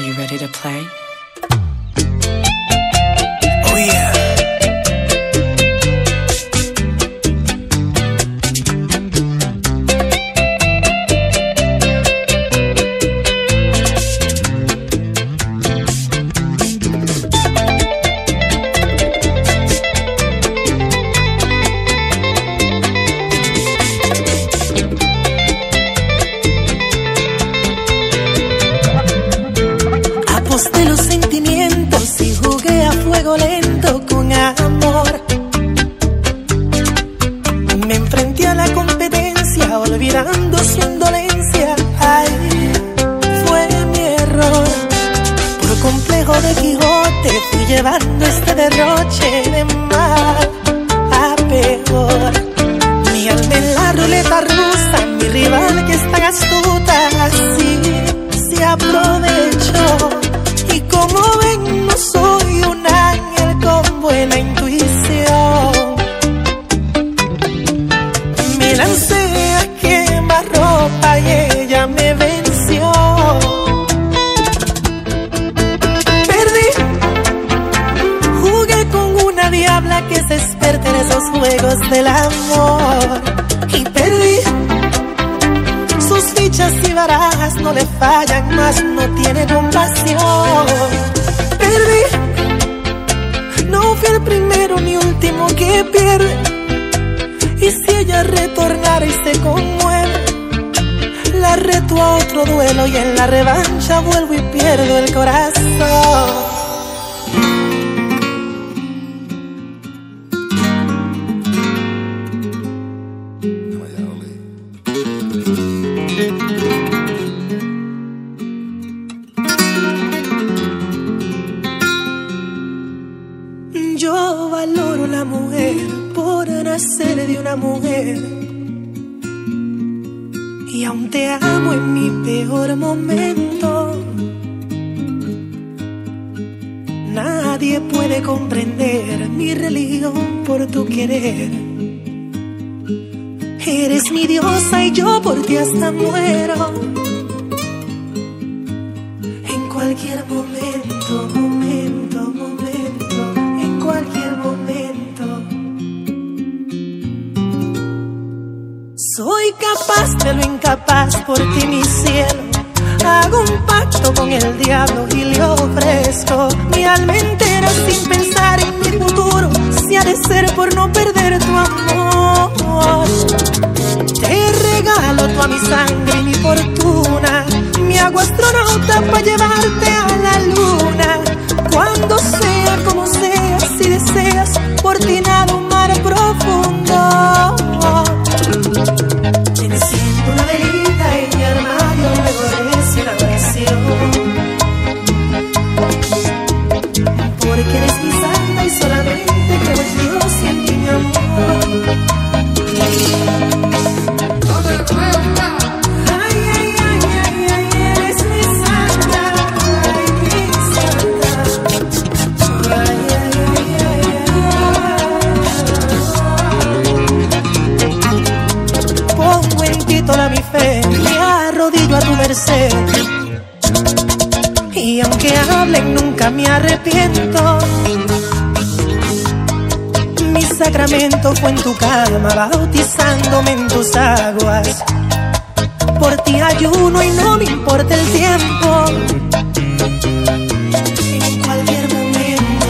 you ready to play? Oh yeah. Aposté los sentimientos y jugué a fuego lento con amor. Me enfrenté a la competencia olvidando su indolencia. Ay, fue mi error. Por complejo de Quijote fui llevando este derroche de mal a peor. Mi alma en la ruleta rusa, mi rival que es tan astuta, así se aprovechó. Y como ven, no soy un ángel con buena intuición. Me lancé a quemarropa y ella me venció. Perdí, jugué con una diabla que se experta en esos juegos del amor. Y perdí, sus fichas y barajas no le fallan, más no tiene compasión. Perdí, no fui el primero ni último que pierde. Y si ella retornara y se conmueve, la reto a otro duelo y en la revancha vuelvo y pierdo el corazón. Yo valoro la mujer por nacer de una mujer. Y aún te amo en mi peor momento. Nadie puede comprender mi religión por tu querer. Eres mi diosa y yo por ti hasta muero. En cualquier momento, momento, momento, en cualquier momento. Soy capaz de lo incapaz por ti, mi cielo. Hago un pacto con el diablo y le ofrezco mi alma entera sin pensar en mi futuro. Si ha de ser por no perder tu amor, te regalo toda mi sangre y mi fortuna. Me hago astronauta para llevarte a la luna. Cuando sea como sea, si deseas, por ti nado un mar profundo. Te enciendo una velita en mi armario, luego reza una oración. Porque eres mi santa y solamente creo en Dios y en ti, mi amor. Ay, ay, ay, ay, ay, eres mi santa, ay, mi santa. Ay, ay, ay, ay. Pongo en ti toda mi fe, me arrodillo a tu merced. Y aunque hablen nunca me arrepiento. Mi sacramento fue en tu cama, bautizándome en tus aguas. Por ti ayuno y no me importa el tiempo. En cualquier momento,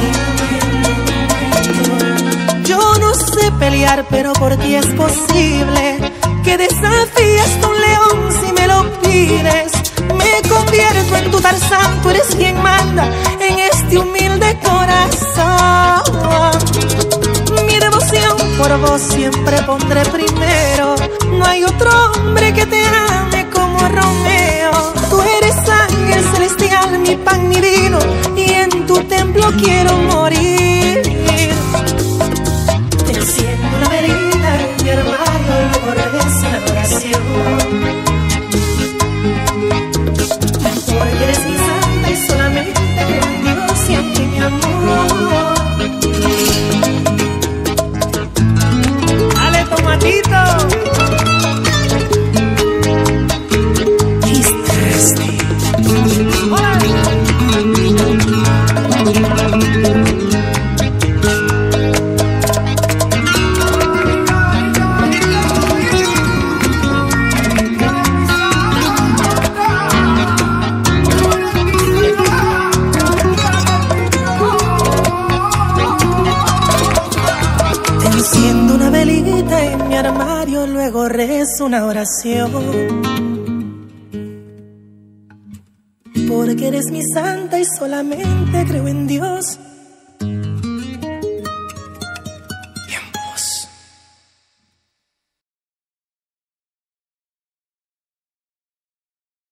yo no sé pelear, pero por ti es posible que desafíes a un león si me lo pides. Me convierto en tu Tarzán, tú eres quien manda en este humilde corazón. Mi devoción por vos siempre pondré primero. No hay otro hombre que te ame como Romeo. Tú eres ángel celestial, mi pan, mi vino, y en tu templo quiero morir. Te enciendo una velita en mi armario y luego rezo una oración. Porque eres mi santa y solamente creo en Dios y en ti, mi amor. Dale, tomatito. yo luego rezo una oración, porque eres mi santa y solamente creo en Dios.